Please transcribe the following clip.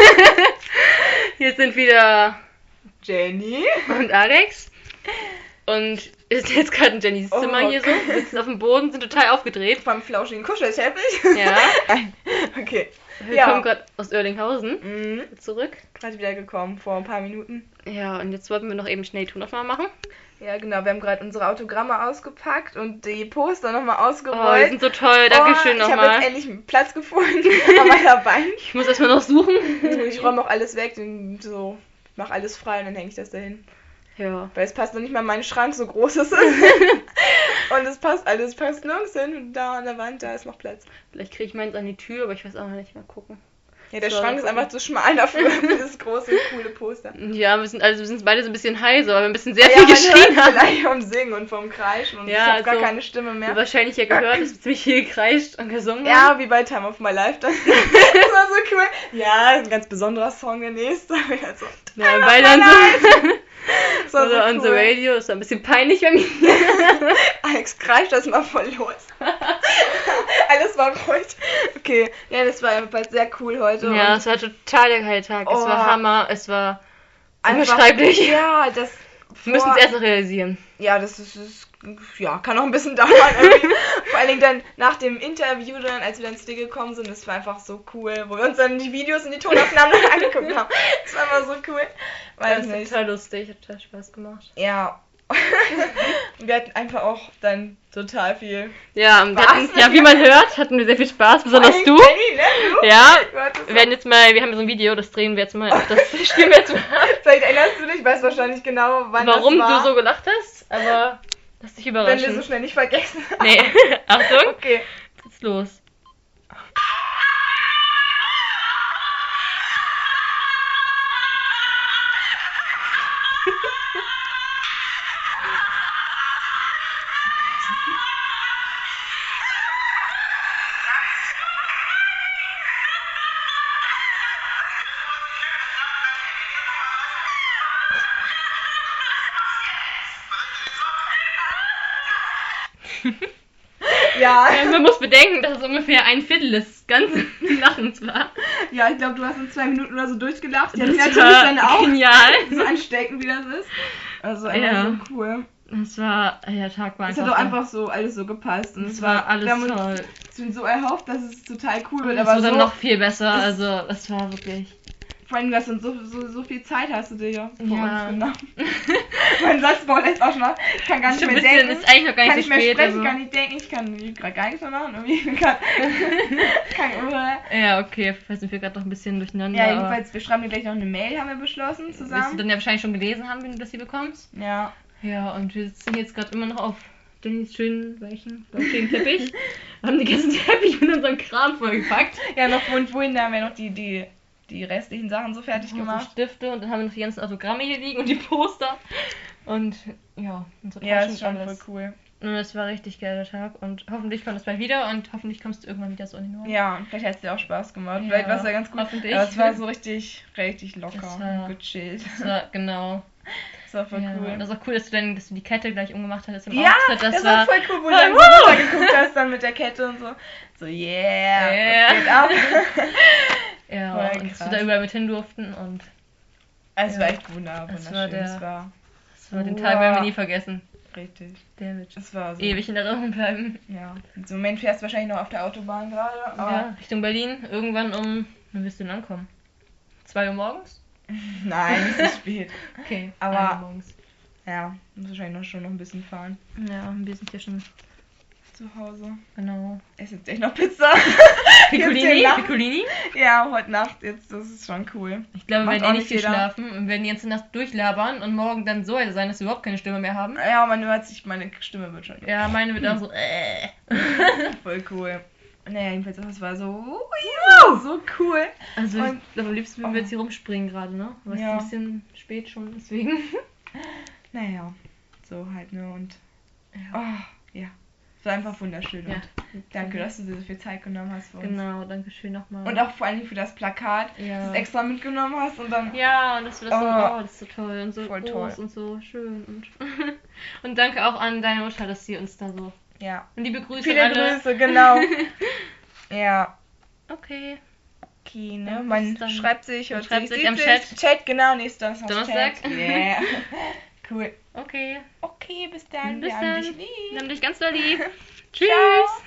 Hier sind wieder Jenny und Alex. Und wir sind jetzt gerade in Jennys Zimmer hier so. Wir sitzen auf dem Boden, sind total aufgedreht. Beim flauschigen Kuschelteppich. Ja. Okay. Wir kommen gerade aus Oerlinghausen zurück. Gerade wieder gekommen, vor ein paar Minuten. Ja, und jetzt wollten wir noch eben schnell die Tonaufnahme machen. Ja, genau. Wir haben gerade unsere Autogramme ausgepackt und die Poster nochmal ausgerollt. Oh, die sind so toll. Dankeschön nochmal. Ich habe jetzt endlich einen Platz gefunden an meiner Bank. Ich muss erstmal noch suchen. Ich räume auch alles weg und so, mach alles frei und dann hänge ich das dahin. Ja. Weil es passt noch nicht mal in meinen Schrank, so groß ist es. Und es passt alles, passt nirgends hin. Und da an der Wand, da ist noch Platz. Vielleicht kriege ich meins an die Tür, aber ich weiß auch noch nicht. Mal gucken. Ja, der Schrank ist einfach zu schmal dafür, für dieses große, coole Poster. Ja, wir sind beide so ein bisschen heiser, weil wir ein bisschen sehr viel geschrien haben. Vielleicht vom Singen und vom Kreischen und ich habe gar keine Stimme mehr. Du wahrscheinlich ja gehört, dass wir ziemlich viel gekreischt und gesungen haben. Ja, wie bei Time of My Life. Das war so cool. Ja, ein ganz besonderer Song, der nächste. Also, ja, weil dann so on the radio, das war ein bisschen peinlich bei mir. Alex kreischt das mal voll los. Alles war ruhig. Okay, ja, das war jedenfalls sehr cool heute. Ja, es war total der geile Tag. Es war Hammer, es war einfach unbeschreiblich. Ja, das... Wir müssen es erst noch realisieren. Ja, das ist ja, kann noch ein bisschen dauern. Vor allen Dingen dann nach dem Interview, dann, als wir dann zu dir gekommen sind, das war einfach so cool, wo wir uns dann die Videos und die Tonaufnahmen angeguckt haben. Das war einfach so cool. Das war total lustig, hat total Spaß gemacht. Ja. Wir hatten einfach auch dann total viel Spaß. Ja, wie man hört, hatten wir sehr viel Spaß, besonders du. Jenny, ne? Du? Ja, wir haben so ein Video, das drehen wir jetzt mal, das spielen wir jetzt mal. Vielleicht erinnerst du dich, weißt wahrscheinlich genau, warum das war. du so gelacht hast, aber lass dich überraschen. Wenn wir so schnell nicht vergessen. Nee, Achtung. Okay. Jetzt los. Ja. Man muss bedenken, dass es ungefähr ein Viertel des ganzen Lachens war. Ja, ich glaube, du hast in 2 Minuten oder so durchgelacht. Ja, das natürlich war dann auch genial. So ansteckend, wie das ist. Also einfach so cool. Der Tag war es hat doch einfach so alles so gepasst. Und es war alles toll. Wir haben uns so erhofft, dass es total cool wird. Aber es wurde dann noch viel besser. Also, es war wirklich... Vor allem, dass du so viel Zeit hast du dir ja vor uns genommen. Mein Satz war jetzt auch schon mal. Ich kann gar nicht mehr denken. Ist eigentlich noch gar nicht so spät. Sprechen, also. Kann nicht denken. Ich kann gerade gar nichts mehr machen. Ja, okay. Vielleicht sind wir gerade noch ein bisschen durcheinander. Ja, jedenfalls, wir schreiben dir gleich noch eine Mail, haben wir beschlossen, zusammen. Wirst du dann ja wahrscheinlich schon gelesen haben, wenn du das hier bekommst. Ja. Ja, und wir sitzen jetzt gerade immer noch auf Jennys schönen, weichen Teppich. Wir haben den ganzen Teppich mit unserem Kram vollgepackt. Ja, noch vorhin haben wir noch die restlichen Sachen so fertig gemacht. Stifte und dann haben wir noch die ganzen Autogramme hier liegen und die Poster. Und ja, unsere Taschen. Ja, das ist schon voll cool. Und es war ein richtig geiler Tag und hoffentlich kommt es bald wieder und hoffentlich kommst du irgendwann wieder so in den Urlaub. Ja, und vielleicht hat es dir auch Spaß gemacht. Ja, vielleicht war es ja ganz gut. Hoffentlich. Aber es war so richtig locker und gechillt. Genau. Das war voll cool. Und das war cool, dass du die Kette gleich umgemacht hattest im Auftritt. Das war voll cool, wo du dann so runtergeguckt hast dann mit der Kette und so. So, yeah. Geht ab. Ja, und dass wir da überall mit hin durften und... Es war echt wunderschön. Das war den Tag werden wir nie vergessen. Richtig. Der wird es war so ewig in Erinnerung bleiben. Ja. Im Moment fährst du wahrscheinlich noch auf der Autobahn gerade. Ja, Richtung Berlin. Irgendwann wann wirst du denn ankommen? 2 Uhr morgens? Nein, nicht so spät. Okay, aber morgens. Ja, muss wahrscheinlich schon noch ein bisschen fahren. Ja, wir sind hier schon zu Hause. Genau. Esse jetzt echt noch Pizza. Piccolini? Ja, heute Nacht jetzt, das ist schon cool. Ich glaube, wir werden nicht viel schlafen und werden die ganze Nacht durchlabern und morgen dann so sein, dass wir überhaupt keine Stimme mehr haben. Ja, meine Stimme wird schon. Ja, meine wird auch so, Voll cool. Naja, jedenfalls, das war so cool. Also, ich glaube, am liebsten würden wir jetzt hier rumspringen gerade, ne? Aber es ist ein bisschen spät schon, deswegen. Naja, so halt, ne? Und ja. Es war einfach wunderschön. Ja. Und danke, dass du dir so viel Zeit genommen hast für uns. Genau, danke schön nochmal. Und auch vor allem für das Plakat, dass du es extra mitgenommen hast und dann... Ja, und dass du das das ist so toll und so voll groß toll. Und so schön. Und danke auch an deine Mutter, dass sie uns da so... Ja. Und liebe Grüße Viele alle. Grüße, genau. Ja. Okay. Okay, ne? Ja, Man dann- schreibt sich, hört schreibt sich, sich am sieht sich. Chat, genau, nächster Donnerstag. Chat. Yeah. Cool. Okay. Okay, bis dann. Bis Wir haben dann. dich lieb. Wir haben dich ganz doll lieb. Ciao. Tschüss.